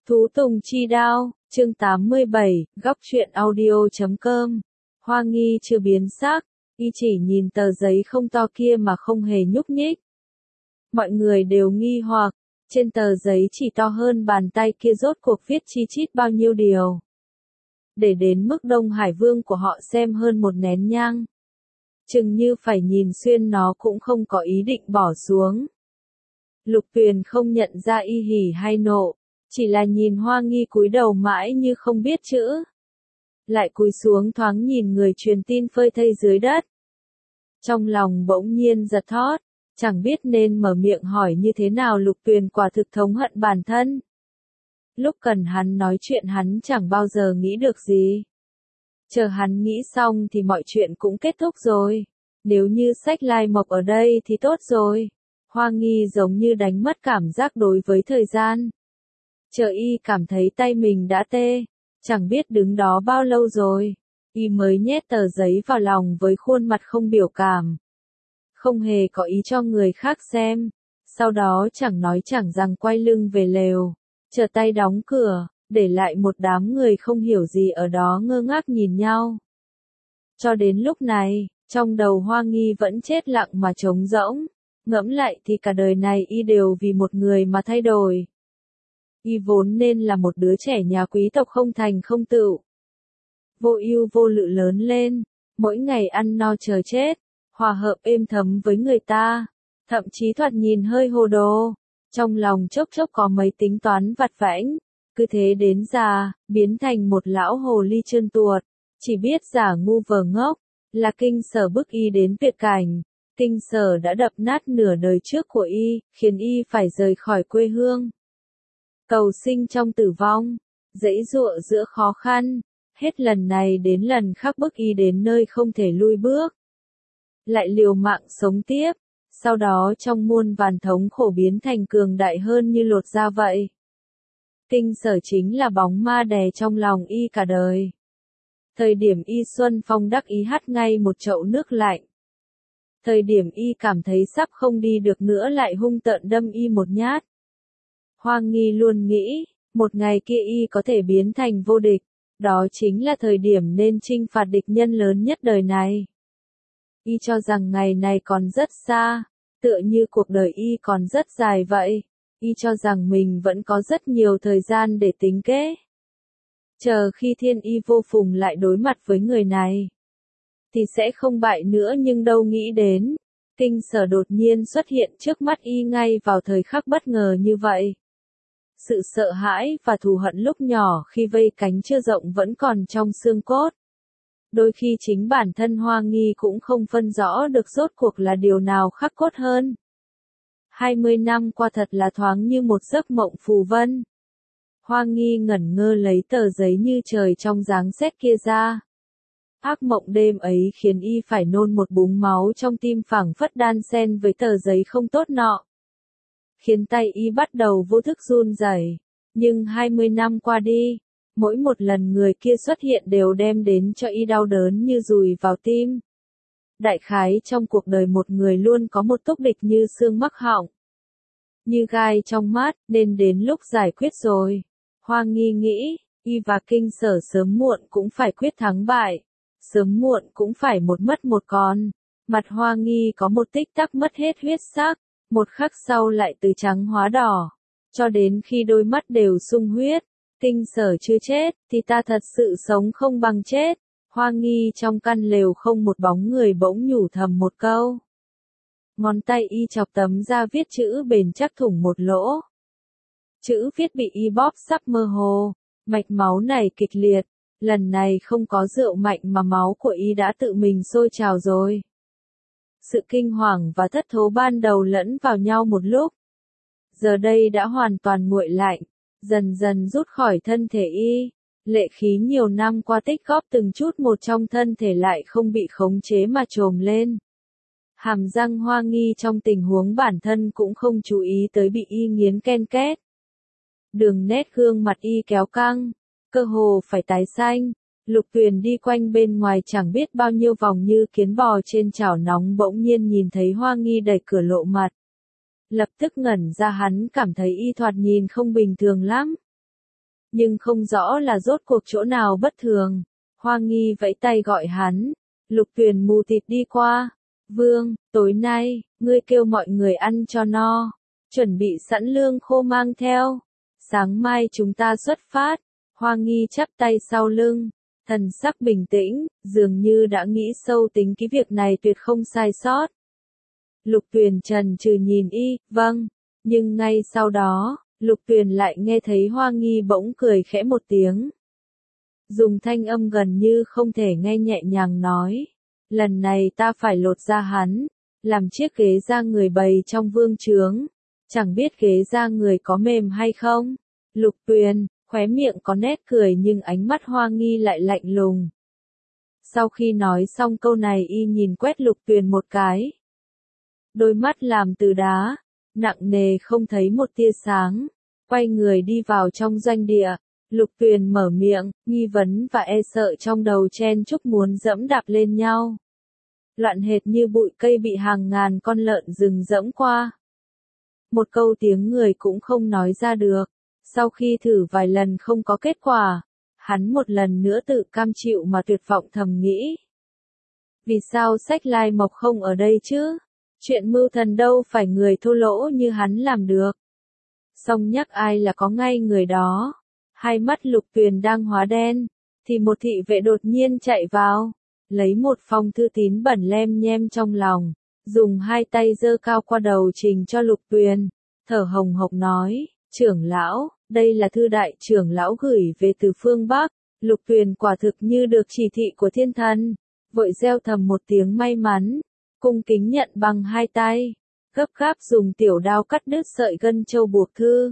Thú Tùng Chi Đao, chương 87, góc truyện audio.com. Hoa Nghi chưa biến sắc, y chỉ nhìn tờ giấy không to kia mà không hề nhúc nhích. Mọi người đều nghi hoặc, trên tờ giấy chỉ to hơn bàn tay kia rốt cuộc viết chi chít bao nhiêu điều. Để đến mức Đông Hải Vương của họ xem hơn một nén nhang. Chừng như phải nhìn xuyên nó cũng không có ý định bỏ xuống. Lục Tuyền không nhận ra y hỉ hay nộ, chỉ là nhìn Hoa Nghi cúi đầu mãi như không biết chữ. Lại cúi xuống thoáng nhìn người truyền tin phơi thây dưới đất. Trong lòng bỗng nhiên giật thót, chẳng biết nên mở miệng hỏi như thế nào. Lục Tuyền quả thực thống hận bản thân. Lúc cần hắn nói chuyện hắn chẳng bao giờ nghĩ được gì. Chờ hắn nghĩ xong thì mọi chuyện cũng kết thúc rồi. Nếu như Sách Lai Mộc ở đây thì tốt rồi. Hoa Nghi giống như đánh mất cảm giác đối với thời gian. Chờ y cảm thấy tay mình đã tê, chẳng biết đứng đó bao lâu rồi, y mới nhét tờ giấy vào lòng với khuôn mặt không biểu cảm. Không hề có ý cho người khác xem, sau đó chẳng nói chẳng rằng quay lưng về lều, chờ tay đóng cửa, để lại một đám người không hiểu gì ở đó ngơ ngác nhìn nhau. Cho đến lúc này, trong đầu Hoa Nghi vẫn chết lặng mà trống rỗng, ngẫm lại thì cả đời này y đều vì một người mà thay đổi. Y vốn nên là một đứa trẻ nhà quý tộc không thành không tựu. Vô ưu vô lự lớn lên, mỗi ngày ăn no chờ chết, hòa hợp êm thấm với người ta, thậm chí thoạt nhìn hơi hồ đồ, trong lòng chốc chốc có mấy tính toán vặt vãnh, cứ thế đến già, biến thành một lão hồ ly trơn tuột, chỉ biết giả ngu vờ ngốc, là Kinh Sở bức y đến tuyệt cảnh. Kinh Sở đã đập nát nửa đời trước của y, khiến y phải rời khỏi quê hương. Cầu sinh trong tử vong, giãy giụa giữa khó khăn, hết lần này đến lần khác bức y đến nơi không thể lui bước. Lại liều mạng sống tiếp, sau đó trong muôn vàn thống khổ biến thành cường đại hơn như lột da vậy. Kinh Sở chính là bóng ma đè trong lòng y cả đời. Thời điểm y xuân phong đắc ý hắt ngay một chậu nước lạnh. Thời điểm y cảm thấy sắp không đi được nữa lại hung tợn đâm y một nhát. Hoa Nghi luôn nghĩ, một ngày kia y có thể biến thành vô địch, đó chính là thời điểm nên chinh phạt địch nhân lớn nhất đời này. Y cho rằng ngày này còn rất xa, tựa như cuộc đời y còn rất dài vậy. Y cho rằng mình vẫn có rất nhiều thời gian để tính kế. Chờ khi thiên y vô phùng lại đối mặt với người này, thì sẽ không bại nữa, nhưng đâu nghĩ đến, Kinh Sở đột nhiên xuất hiện trước mắt y ngay vào thời khắc bất ngờ như vậy. Sự sợ hãi và thù hận lúc nhỏ khi vây cánh chưa rộng vẫn còn trong xương cốt. Đôi khi chính bản thân Hoa Nghi cũng không phân rõ được rốt cuộc là điều nào khắc cốt hơn. 20 năm qua thật là thoáng như một giấc mộng phù vân. Hoa Nghi ngẩn ngơ lấy tờ giấy như trời trong giáng xét kia ra. Ác mộng đêm ấy khiến y phải nôn một búng máu trong tim phảng phất đan xen với tờ giấy không tốt nọ. Khiến tay y bắt đầu vô thức run rẩy. Nhưng 20 năm qua đi, mỗi một lần người kia xuất hiện đều đem đến cho y đau đớn như dùi vào tim. Đại khái trong cuộc đời một người luôn có một túc địch như xương mắc họng, như gai trong mắt, nên đến lúc giải quyết rồi. Hoa Nghi nghĩ, y và Kinh Sở sớm muộn cũng phải quyết thắng bại, sớm muộn cũng phải một mất một còn. Mặt Hoa Nghi có một tích tắc mất hết huyết sắc, một khắc sau lại từ trắng hóa đỏ, cho đến khi đôi mắt đều sung huyết. Kinh Sở chưa chết, thì ta thật sự sống không bằng chết. Hoa Nghi trong căn lều không một bóng người bỗng nhủ thầm một câu. Ngón tay y chọc tấm da viết chữ bền chắc thủng một lỗ. Chữ viết bị y bóp sắp mơ hồ, mạch máu này kịch liệt, lần này không có rượu mạnh mà máu của y đã tự mình sôi trào rồi. Sự kinh hoàng và thất thố ban đầu lẫn vào nhau một lúc, giờ đây đã hoàn toàn nguội lạnh, dần dần rút khỏi thân thể y. Lệ khí nhiều năm qua tích góp từng chút một trong thân thể lại không bị khống chế mà trồm lên. Hàm răng Hoa Nghi trong tình huống bản thân cũng không chú ý tới bị y nghiến ken két. Đường nét gương mặt y kéo căng, cơ hồ phải tái xanh. Lục Tuyền đi quanh bên ngoài chẳng biết bao nhiêu vòng như kiến bò trên chảo nóng bỗng nhiên nhìn thấy Hoa Nghi đẩy cửa lộ mặt. Lập tức ngẩn ra, hắn cảm thấy y thoạt nhìn không bình thường lắm. nhưng không rõ là rốt cuộc chỗ nào bất thường. Hoa Nghi vẫy tay gọi hắn. Lục Tuyền mù tịt đi qua. Vương, tối nay, ngươi kêu mọi người ăn cho no. Chuẩn bị sẵn lương khô mang theo. Sáng mai chúng ta xuất phát. Hoa Nghi chắp tay sau lưng. Thần sắc bình tĩnh, dường như đã nghĩ sâu tính cái việc này tuyệt không sai sót. Lục Tuyền chần chừ nhìn y, vâng. Nhưng ngay sau đó, Lục Tuyền lại nghe thấy Hoa Nghi bỗng cười khẽ một tiếng. Dùng thanh âm gần như không thể nghe nhẹ nhàng nói. Lần này ta phải lột da hắn, làm chiếc ghế da người bày trong vương trướng. Chẳng biết ghế da người có mềm hay không. Lục Tuyền, khóe miệng có nét cười nhưng ánh mắt Hoa Nghi lại lạnh lùng. Sau khi nói xong câu này y nhìn quét Lục Tuyền một cái. Đôi mắt làm từ đá, nặng nề không thấy một tia sáng. Quay người đi vào trong doanh địa. Lục Tuyền mở miệng, nghi vấn và e sợ trong đầu chen chúc muốn dẫm đạp lên nhau. Loạn hệt như bụi cây bị hàng ngàn con lợn rừng dẫm qua. Một câu tiếng người cũng không nói ra được. Sau khi thử vài lần không có kết quả, hắn một lần nữa tự cam chịu mà tuyệt vọng thầm nghĩ. Vì sao Sách Lai Mộc không ở đây chứ? Chuyện mưu thần đâu phải người thô lỗ như hắn làm được. Xong nhắc ai là có ngay người đó. Hai mắt Lục Tuyền đang hóa đen, thì một thị vệ đột nhiên chạy vào, lấy một phong thư tín bẩn lem nhem trong lòng, dùng hai tay giơ cao qua đầu trình cho Lục Tuyền, thở hồng hộc nói, trưởng lão, đây là thư đại trưởng lão gửi về từ phương Bắc. Lục Tuyền quả thực như được chỉ thị của thiên thần, vội reo thầm một tiếng may mắn, cung kính nhận bằng hai tay, gấp gáp dùng tiểu đao cắt đứt sợi gân châu buộc thư.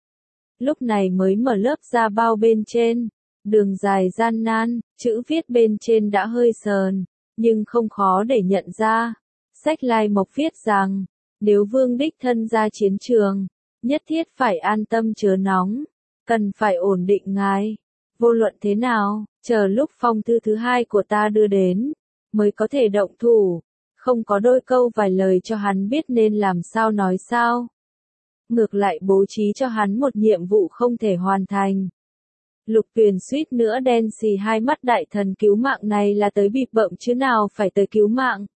Lúc này mới mở lớp da bao bên trên, đường dài gian nan, chữ viết bên trên đã hơi sờn, nhưng không khó để nhận ra. Sách Lai Mộc viết rằng, nếu vương đích thân ra chiến trường, nhất thiết phải an tâm chớ nóng, cần phải ổn định ngài. Vô luận thế nào, chờ lúc phong thư thứ hai của ta đưa đến, mới có thể động thủ, không có đôi câu vài lời cho hắn biết nên làm sao nói sao. Ngược lại bố trí cho hắn một nhiệm vụ không thể hoàn thành. Lục Tuyền suýt nữa đen xì hai mắt đại thần cứu mạng này là tới bịp bợm chứ nào phải tới cứu mạng.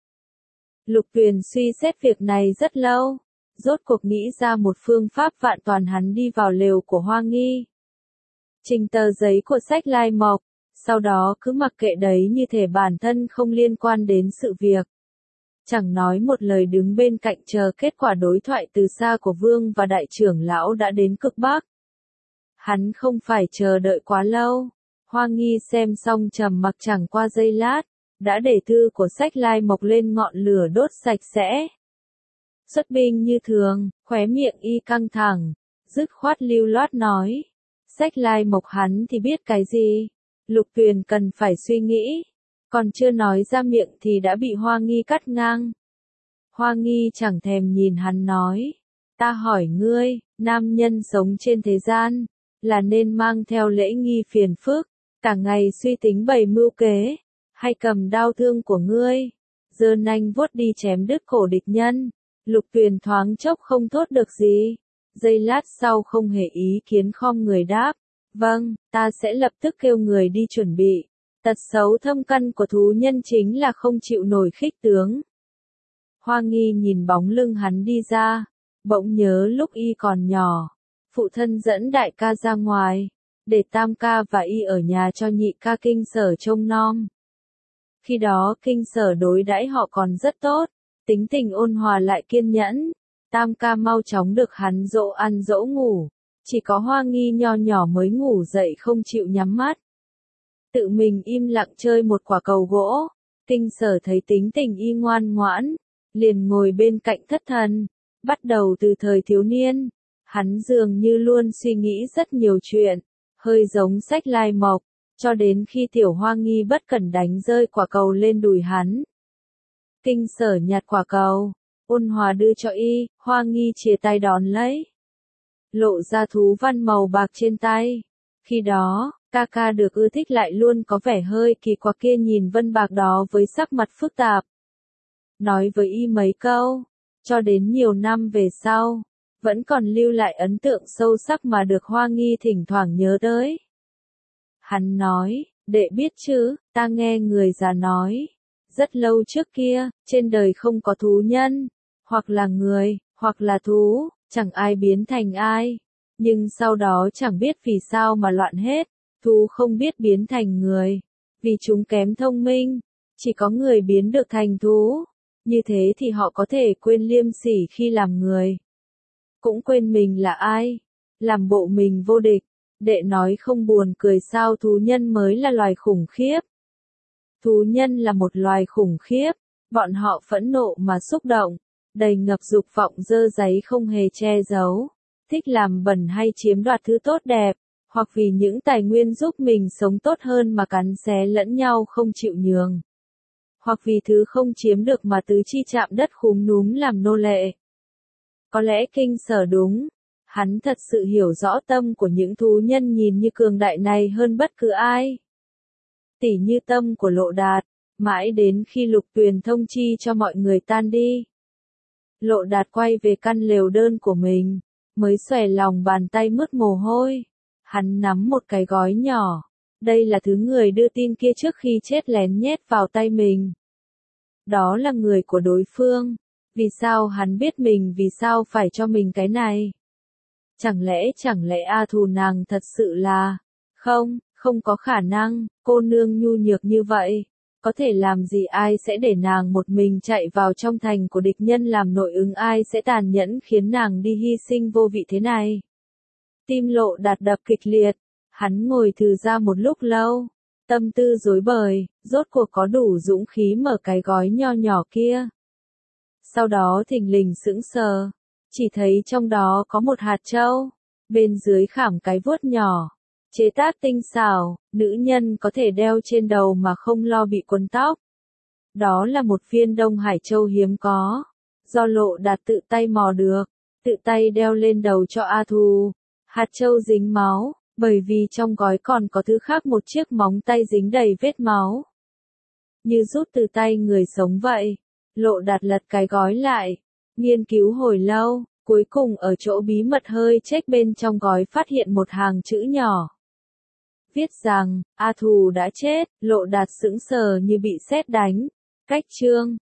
Lục Tuyền suy xét việc này rất lâu, rốt cuộc nghĩ ra một phương pháp vạn toàn hắn đi vào lều của Hoa Nghi. Trình tờ giấy của Sách Lai Mộc, sau đó cứ mặc kệ đấy như thể bản thân không liên quan đến sự việc. Chẳng nói một lời đứng bên cạnh chờ kết quả đối thoại từ xa của vương và đại trưởng lão đã đến cực Bắc. Hắn không phải chờ đợi quá lâu. Hoa Nghi xem xong trầm mặc chẳng qua giây lát, đã để thư của Sách Lai Mộc lên ngọn lửa đốt sạch sẽ. Xuất binh như thường, khóe miệng y căng thẳng, dứt khoát lưu loát nói. Sách Lai Mộc hắn thì biết cái gì? Lục Tuyền cần phải suy nghĩ. Còn chưa nói ra miệng thì đã bị Hoa Nghi cắt ngang. Hoa Nghi chẳng thèm nhìn hắn nói. Ta hỏi ngươi, nam nhân sống trên thế gian, là nên mang theo lễ nghi phiền phức, cả ngày suy tính bày mưu kế, hay cầm đao thương của ngươi, giơ nanh vuốt đi chém đứt cổ địch nhân. Lục Tuyền thoáng chốc không thốt được gì. Giây lát sau không hề ý kiến khom người đáp. Vâng, ta sẽ lập tức kêu người đi chuẩn bị. Tật xấu thâm căn của thú nhân chính là không chịu nổi khích tướng. Hoa Nghi nhìn bóng lưng hắn đi ra, bỗng nhớ lúc y còn nhỏ, phụ thân dẫn đại ca ra ngoài, để tam ca và y ở nhà cho nhị ca Kinh Sở trông nom. Khi đó Kinh Sở đối đãi họ còn rất tốt, tính tình ôn hòa lại kiên nhẫn, tam ca mau chóng được hắn dỗ ăn dỗ ngủ, chỉ có Hoa Nghi nho nhỏ mới ngủ dậy không chịu nhắm mắt. Tự mình im lặng chơi một quả cầu gỗ, Kinh Sở thấy tính tình y ngoan ngoãn, liền ngồi bên cạnh thất thần. Bắt đầu từ thời thiếu niên, hắn dường như luôn suy nghĩ rất nhiều chuyện, hơi giống Sách Lai Mộc, cho đến khi tiểu Hoa Nghi bất cẩn đánh rơi quả cầu lên đùi hắn. Kinh Sở nhặt quả cầu, ôn hòa đưa cho y, Hoa Nghi chìa tay đón lấy. Lộ ra thú văn màu bạc trên tay. Khi đó, ca ca được ưa thích lại luôn có vẻ hơi kỳ quặc kia nhìn vân bạc đó với sắc mặt phức tạp. Nói với y mấy câu, cho đến nhiều năm về sau, vẫn còn lưu lại ấn tượng sâu sắc mà được Hoa Nghi thỉnh thoảng nhớ tới. Hắn nói, đệ biết chứ, ta nghe người già nói, rất lâu trước kia, trên đời không có thú nhân, hoặc là người, hoặc là thú, chẳng ai biến thành ai. Nhưng sau đó chẳng biết vì sao mà loạn hết, thú không biết biến thành người, vì chúng kém thông minh, chỉ có người biến được thành thú. Như thế thì họ có thể quên liêm sỉ khi làm người. Cũng quên mình là ai, làm bộ mình vô địch. Đệ nói không buồn cười sao thú nhân mới là loài khủng khiếp. Thú nhân là một loài khủng khiếp, bọn họ phẫn nộ mà xúc động, đầy ngập dục vọng dơ dáy không hề che giấu, thích làm bẩn hay chiếm đoạt thứ tốt đẹp, hoặc vì những tài nguyên giúp mình sống tốt hơn mà cắn xé lẫn nhau không chịu nhường. Hoặc vì thứ không chiếm được mà tứ chi chạm đất khúm núm làm nô lệ. Có lẽ Kinh Sở đúng, hắn thật sự hiểu rõ tâm của những thú nhân nhìn như cường đại này hơn bất cứ ai. Tỉ như tâm của Lộ Đạt, mãi đến khi Lục Tuyền thông chi cho mọi người tan đi. Lộ Đạt quay về căn lều đơn của mình, mới xòe lòng bàn tay mướt mồ hôi. Hắn nắm một cái gói nhỏ, đây là thứ người đưa tin kia trước khi chết lén nhét vào tay mình. Đó là người của đối phương, vì sao hắn biết mình vì sao phải cho mình cái này? Chẳng lẽ A Thù nàng thật sự là... Không có khả năng, cô nương nhu nhược như vậy. Có thể làm gì ai sẽ để nàng một mình chạy vào trong thành của địch nhân làm nội ứng ai sẽ tàn nhẫn khiến nàng đi hy sinh vô vị thế này. Tim Lộ Đạt đập kịch liệt, hắn ngồi thừ ra một lúc lâu, tâm tư rối bời, rốt cuộc có đủ dũng khí mở cái gói nho nhỏ kia. Sau đó thình lình sững sờ, chỉ thấy trong đó có một hạt châu, bên dưới khảm cái vuốt nhỏ, chế tác tinh xảo, nữ nhân có thể đeo trên đầu mà không lo bị quấn tóc. Đó là một viên Đông Hải Châu hiếm có, do Lộ Đạt tự tay mò được, tự tay đeo lên đầu cho A Thù. Hạt châu dính máu, bởi vì trong gói còn có thứ khác, một chiếc móng tay dính đầy vết máu. Như rút từ tay người sống vậy. Lộ Đạt lật cái gói lại, nghiên cứu hồi lâu, cuối cùng ở chỗ bí mật hơi chếch bên trong gói phát hiện một hàng chữ nhỏ. Viết rằng, A Thù đã chết. Lộ Đạt sững sờ như bị sét đánh. Cách chương